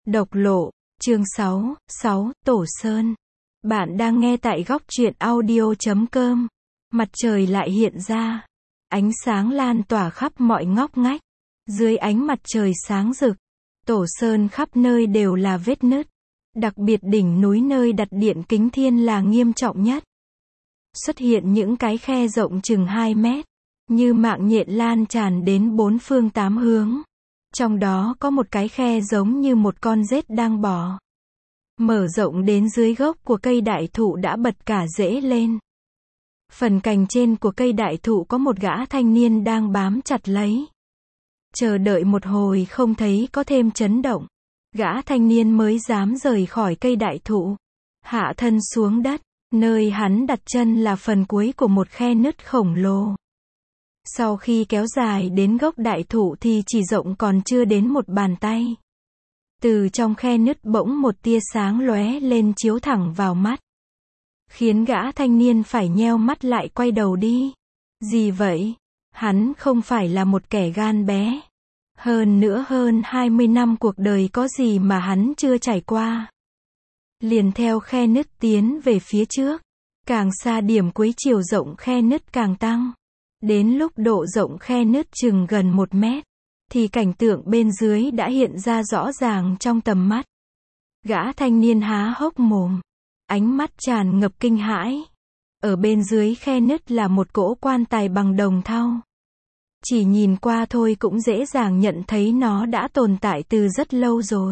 Độc lộ, chương 6, Tổ Sơn. Bạn đang nghe tại góc truyện audio.com. Mặt trời lại hiện ra. Ánh sáng lan tỏa khắp mọi ngóc ngách. Dưới ánh mặt trời sáng rực, Tổ Sơn khắp nơi đều là vết nứt. Đặc biệt đỉnh núi nơi đặt điện Kính Thiên là nghiêm trọng nhất. Xuất hiện những cái khe rộng chừng 2 mét, như mạng nhện lan tràn đến 4 phương 8 hướng. Trong đó có một cái khe giống như một con rết đang bò. Mở rộng đến dưới gốc của cây đại thụ đã bật cả rễ lên. Phần cành trên của cây đại thụ có một gã thanh niên đang bám chặt lấy. Chờ đợi một hồi không thấy có thêm chấn động. Gã thanh niên mới dám rời khỏi cây đại thụ. Hạ thân xuống đất, nơi hắn đặt chân là phần cuối của một khe nứt khổng lồ. Sau khi kéo dài đến gốc đại thụ thì chỉ rộng còn chưa đến một bàn tay. Từ trong khe nứt bỗng một tia sáng lóe lên chiếu thẳng vào mắt. Khiến gã thanh niên phải nheo mắt lại quay đầu đi. Gì vậy? Hắn không phải là một kẻ gan bé. Hơn nữa hơn 20 năm cuộc đời có gì mà hắn chưa trải qua. Liền theo khe nứt tiến về phía trước. Càng xa điểm cuối chiều rộng khe nứt càng tăng. Đến lúc độ rộng khe nứt chừng gần 1 mét, thì cảnh tượng bên dưới đã hiện ra rõ ràng trong tầm mắt. Gã thanh niên há hốc mồm, ánh mắt tràn ngập kinh hãi. Ở bên dưới khe nứt là một cỗ quan tài bằng đồng thau. Chỉ nhìn qua thôi cũng dễ dàng nhận thấy nó đã tồn tại từ rất lâu rồi.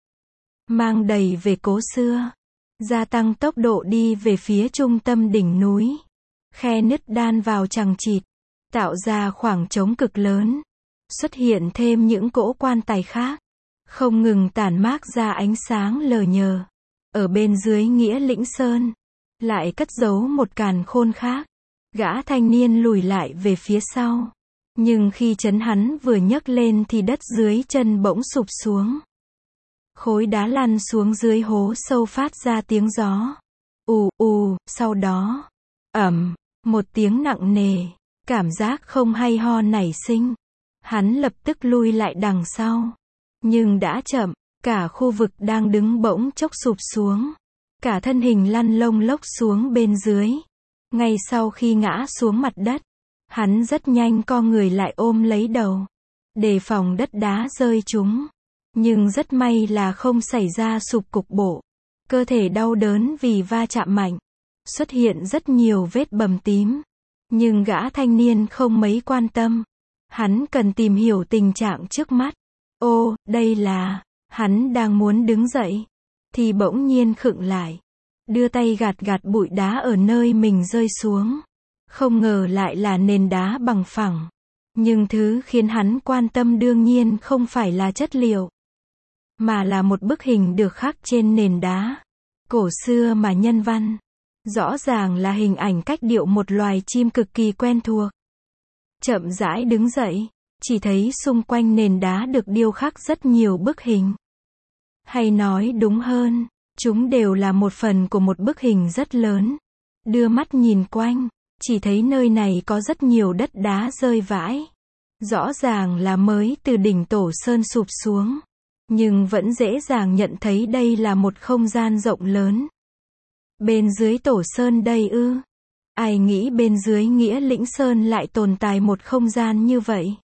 Mang đầy về cố xưa, gia tăng tốc độ đi về phía trung tâm đỉnh núi. Khe nứt đan vào chằng chịt, tạo ra khoảng trống cực lớn. Xuất hiện thêm những cỗ quan tài khác, không ngừng tản mát ra ánh sáng lờ nhờ. Ở bên dưới Nghĩa Lĩnh Sơn, lại cất giấu một càn khôn khác. Gã thanh niên lùi lại về phía sau. Nhưng khi chân hắn vừa nhấc lên thì đất dưới chân bỗng sụp xuống. Khối đá lăn xuống dưới hố sâu phát ra tiếng gió. Ù ù, sau đó, ầm, một tiếng nặng nề. Cảm giác không hay ho nảy sinh. Hắn lập tức lui lại đằng sau. Nhưng đã chậm, cả khu vực đang đứng bỗng chốc sụp xuống. Cả thân hình lăn lông lốc xuống bên dưới. Ngay sau khi ngã xuống mặt đất, hắn rất nhanh co người lại ôm lấy đầu, đề phòng đất đá rơi trúng. Nhưng rất may là không xảy ra sụp cục bộ. Cơ thể đau đớn vì va chạm mạnh. Xuất hiện rất nhiều vết bầm tím. Nhưng gã thanh niên không mấy quan tâm. Hắn cần tìm hiểu tình trạng trước mắt. Ô, đây là... Hắn đang muốn đứng dậy, thì bỗng nhiên khựng lại. Đưa tay gạt gạt bụi đá ở nơi mình rơi xuống. Không ngờ lại là nền đá bằng phẳng. Nhưng thứ khiến hắn quan tâm đương nhiên không phải là chất liệu, mà là một bức hình được khắc trên nền đá. Cổ xưa mà nhân văn. Rõ ràng là hình ảnh cách điệu một loài chim cực kỳ quen thuộc. Chậm rãi đứng dậy, chỉ thấy xung quanh nền đá được điêu khắc rất nhiều bức hình. Hay nói đúng hơn, chúng đều là một phần của một bức hình rất lớn. Đưa mắt nhìn quanh, chỉ thấy nơi này có rất nhiều đất đá rơi vãi. Rõ ràng là mới từ đỉnh Tổ Sơn sụp xuống. Nhưng vẫn dễ dàng nhận thấy đây là một không gian rộng lớn. Bên dưới Tổ Sơn đây ư? Ai nghĩ bên dưới Nghĩa Lĩnh Sơn lại tồn tại một không gian như vậy?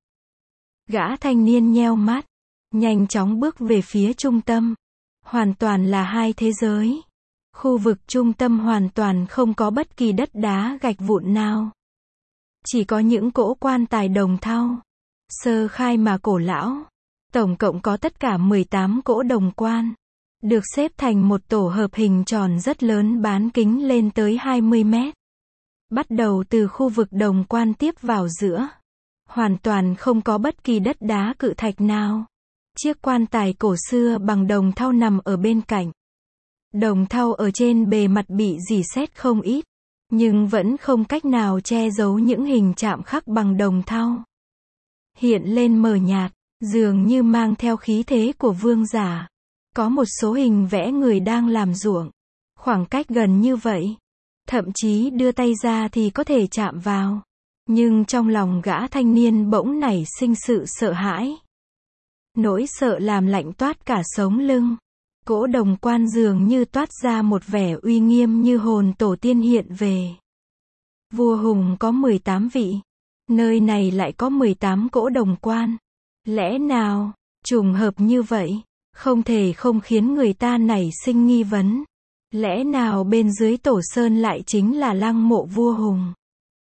Gã thanh niên nheo mắt, nhanh chóng bước về phía trung tâm. Hoàn toàn là hai thế giới. Khu vực trung tâm hoàn toàn không có bất kỳ đất đá gạch vụn nào. Chỉ có những cỗ quan tài đồng thau. Sơ khai mà cổ lão. Tổng cộng có tất cả 18 cỗ đồng quan. Được xếp thành một tổ hợp hình tròn rất lớn bán kính lên tới 20 mét. Bắt đầu từ khu vực đồng quan tiếp vào giữa. Hoàn toàn không có bất kỳ đất đá cự thạch nào. Chiếc quan tài cổ xưa bằng đồng thau nằm ở bên cạnh. Đồng thau ở trên bề mặt bị rỉ sét không ít. Nhưng vẫn không cách nào che giấu những hình chạm khắc bằng đồng thau. Hiện lên mờ nhạt, dường như mang theo khí thế của vương giả. Có một số hình vẽ người đang làm ruộng. Khoảng cách gần như vậy. Thậm chí đưa tay ra thì có thể chạm vào. Nhưng trong lòng gã thanh niên bỗng nảy sinh sự sợ hãi. Nỗi sợ làm lạnh toát cả sống lưng. Cỗ đồng quan dường như toát ra một vẻ uy nghiêm như hồn tổ tiên hiện về. Vua Hùng có 18 vị. Nơi này lại có 18 cỗ đồng quan. Lẽ nào, trùng hợp như vậy, không thể không khiến người ta nảy sinh nghi vấn. Lẽ nào bên dưới tổ sơn lại chính là lăng mộ vua Hùng?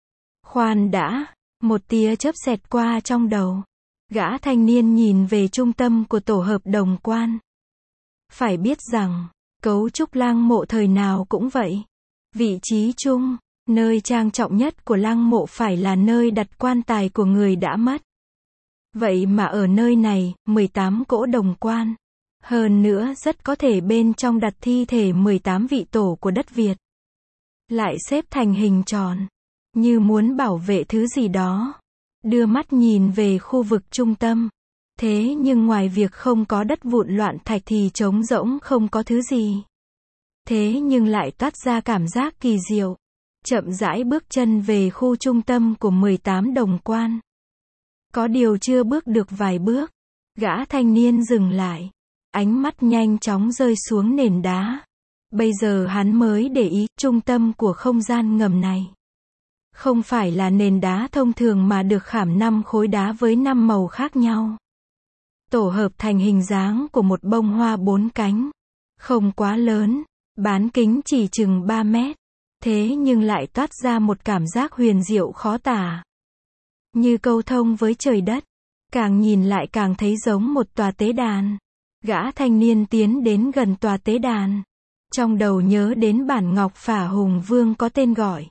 Khoan đã, một tia chớp xẹt qua trong đầu. Gã thanh niên nhìn về trung tâm của tổ hợp đồng quan. Phải biết rằng, cấu trúc lăng mộ thời nào cũng vậy. Vị trí chung, nơi trang trọng nhất của lăng mộ phải là nơi đặt quan tài của người đã mất. Vậy mà ở nơi này, 18 cỗ đồng quan. Hơn nữa rất có thể bên trong đặt thi thể 18 vị tổ của đất Việt. Lại xếp thành hình tròn, như muốn bảo vệ thứ gì đó. Đưa mắt nhìn về khu vực trung tâm. Thế nhưng ngoài việc không có đất vụn loạn thạch thì trống rỗng không có thứ gì. Thế nhưng lại toát ra cảm giác kỳ diệu. Chậm rãi bước chân về khu trung tâm của 18 đồng quan. Có điều chưa bước được vài bước, gã thanh niên dừng lại. Ánh mắt nhanh chóng rơi xuống nền đá. Bây giờ hắn mới để ý, trung tâm của không gian ngầm này không phải là nền đá thông thường mà được khảm 5 khối đá với 5 màu khác nhau. Tổ hợp thành hình dáng của một bông hoa 4 cánh. Không quá lớn, bán kính chỉ chừng 3 mét. Thế nhưng lại toát ra một cảm giác huyền diệu khó tả. Như câu thông với trời đất. Càng nhìn lại càng thấy giống một tòa tế đàn. Gã thanh niên tiến đến gần tòa tế đàn. Trong đầu nhớ đến bản ngọc phả Hùng Vương có tên gọi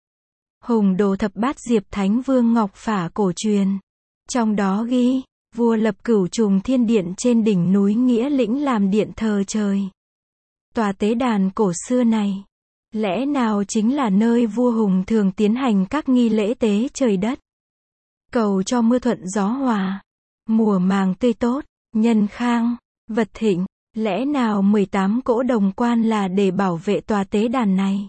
Hùng Đồ Thập Bát Diệp Thánh Vương ngọc phả cổ truyền. Trong đó ghi, vua lập Cửu Trùng Thiên Điện trên đỉnh núi Nghĩa Lĩnh làm điện thờ trời. Tòa tế đàn cổ xưa này, lẽ nào chính là nơi vua Hùng thường tiến hành các nghi lễ tế trời đất, cầu cho mưa thuận gió hòa, mùa màng tươi tốt, nhân khang, vật thịnh. Lẽ nào 18 cỗ đồng quan là để bảo vệ tòa tế đàn này?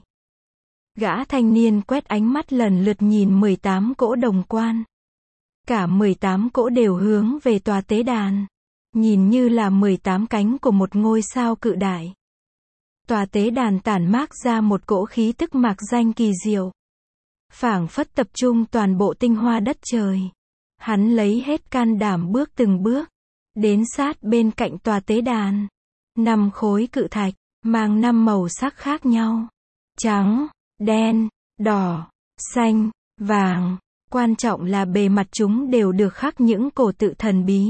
Gã thanh niên quét ánh mắt lần lượt nhìn 18 cỗ đồng quan. Cả 18 cỗ đều hướng về tòa tế đàn. Nhìn như là 18 cánh của một ngôi sao cự đại. Tòa tế đàn tản mát ra một cỗ khí tức mạc danh kỳ diệu. Phảng phất tập trung toàn bộ tinh hoa đất trời. Hắn lấy hết can đảm bước từng bước. Đến sát bên cạnh tòa tế đàn. 5 khối cự thạch, mang 5 màu sắc khác nhau. Trắng, đen, đỏ, xanh, vàng. Quan trọng là bề mặt chúng đều được khắc những cổ tự thần bí.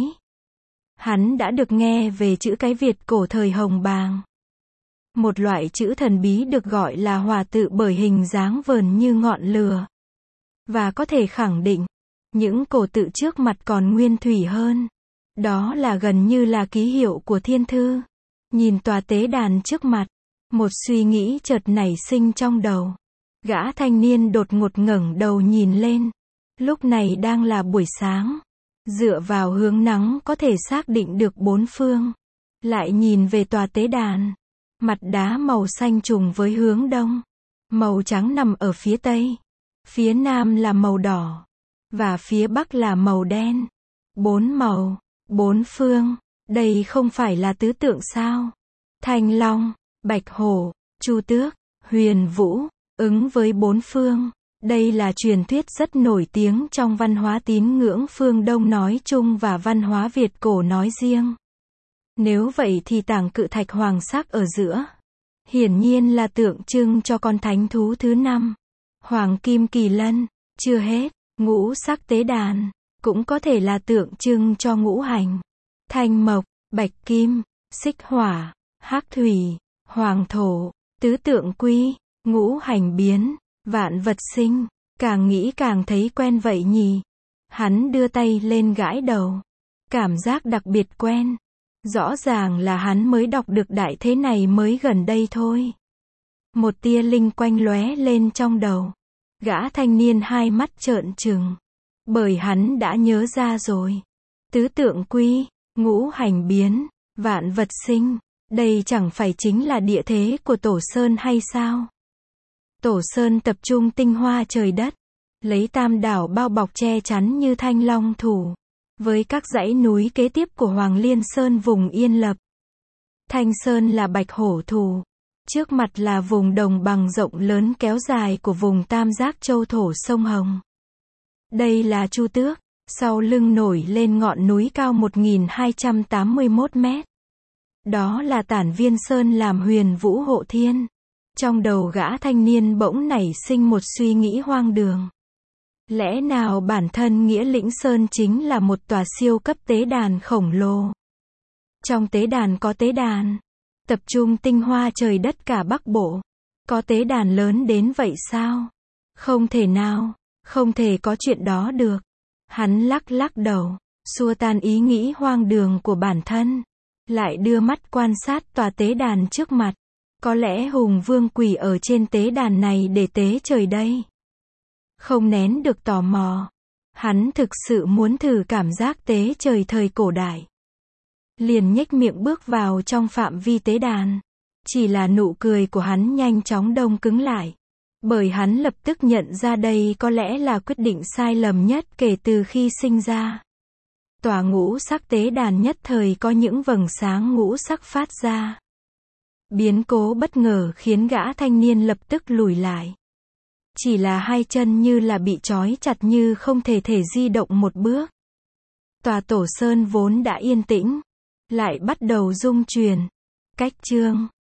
Hắn đã được nghe về chữ cái Việt cổ thời Hồng Bàng. Một loại chữ thần bí được gọi là hòa tự bởi hình dáng vờn như ngọn lửa. Và có thể khẳng định, những cổ tự trước mặt còn nguyên thủy hơn. Đó là gần như là ký hiệu của thiên thư. Nhìn tòa tế đàn trước mặt, một suy nghĩ chợt nảy sinh trong đầu. Gã thanh niên đột ngột ngẩng đầu nhìn lên. Lúc này đang là buổi sáng. Dựa vào hướng nắng có thể xác định được 4 phương. Lại nhìn về tòa tế đàn. Mặt đá màu xanh trùng với hướng đông. Màu trắng nằm ở phía tây. Phía nam là màu đỏ. Và phía bắc là màu đen. 4 màu, 4 phương. Đây không phải là tứ tượng sao? Thanh Long, Bạch Hổ, Chu Tước, Huyền Vũ, ứng với 4 phương. Đây là truyền thuyết rất nổi tiếng trong văn hóa tín ngưỡng phương Đông nói chung và văn hóa Việt cổ nói riêng. Nếu vậy thì tảng cự thạch hoàng sắc ở giữa, hiển nhiên là tượng trưng cho con thánh thú thứ 5, Hoàng Kim Kỳ Lân. Chưa hết, ngũ sắc tế đàn, cũng có thể là tượng trưng cho ngũ hành. Thanh mộc, bạch kim, xích hỏa, hắc thủy, hoàng thổ, tứ tượng quy, ngũ hành biến, vạn vật sinh. Càng nghĩ càng thấy quen vậy nhỉ. Hắn đưa tay lên gãi đầu. Cảm giác đặc biệt quen. Rõ ràng là hắn mới đọc được đại thế này mới gần đây thôi. Một tia linh quanh lóe lên trong đầu. Gã thanh niên hai mắt trợn trừng. Bởi hắn đã nhớ ra rồi. Tứ tượng quy, ngũ hành biến, vạn vật sinh. Đây chẳng phải chính là địa thế của Tổ Sơn hay sao? Tổ Sơn tập trung tinh hoa trời đất. Lấy Tam Đảo bao bọc che chắn như thanh long thủ. với các dãy núi kế tiếp của Hoàng Liên Sơn vùng Yên Lập. Thanh Sơn là Bạch Hổ Thù. Trước mặt là vùng đồng bằng rộng lớn kéo dài của vùng Tam Giác Châu thổ sông Hồng. Đây là Chu Tước, sau lưng nổi lên ngọn núi cao 1281 mét. Đó là Tản Viên Sơn làm Huyền Vũ hộ thiên. Trong đầu gã thanh niên bỗng nảy sinh một suy nghĩ hoang đường. Lẽ nào bản thân Nghĩa Lĩnh Sơn chính là một tòa siêu cấp tế đàn khổng lồ? Trong tế đàn có tế đàn, tập trung tinh hoa trời đất cả Bắc Bộ. Có tế đàn lớn đến vậy sao? Không thể nào, không thể có chuyện đó được. Hắn lắc lắc đầu, xua tan ý nghĩ hoang đường của bản thân. Lại đưa mắt quan sát tòa tế đàn trước mặt. Có lẽ Hùng Vương quỳ ở trên tế đàn này để tế trời đây. Không nén được tò mò. Hắn thực sự muốn thử cảm giác tế trời thời cổ đại. Liền nhếch miệng bước vào trong phạm vi tế đàn. Chỉ là nụ cười của hắn nhanh chóng đông cứng lại. Bởi hắn lập tức nhận ra đây có lẽ là quyết định sai lầm nhất kể từ khi sinh ra. Tòa ngũ sắc tế đàn nhất thời có những vầng sáng ngũ sắc phát ra. Biến cố bất ngờ khiến gã thanh niên lập tức lùi lại. Chỉ là hai chân như là bị trói chặt như không thể di động một bước. Tòa Tổ Sơn vốn đã yên tĩnh, lại bắt đầu rung chuyển. Cách chương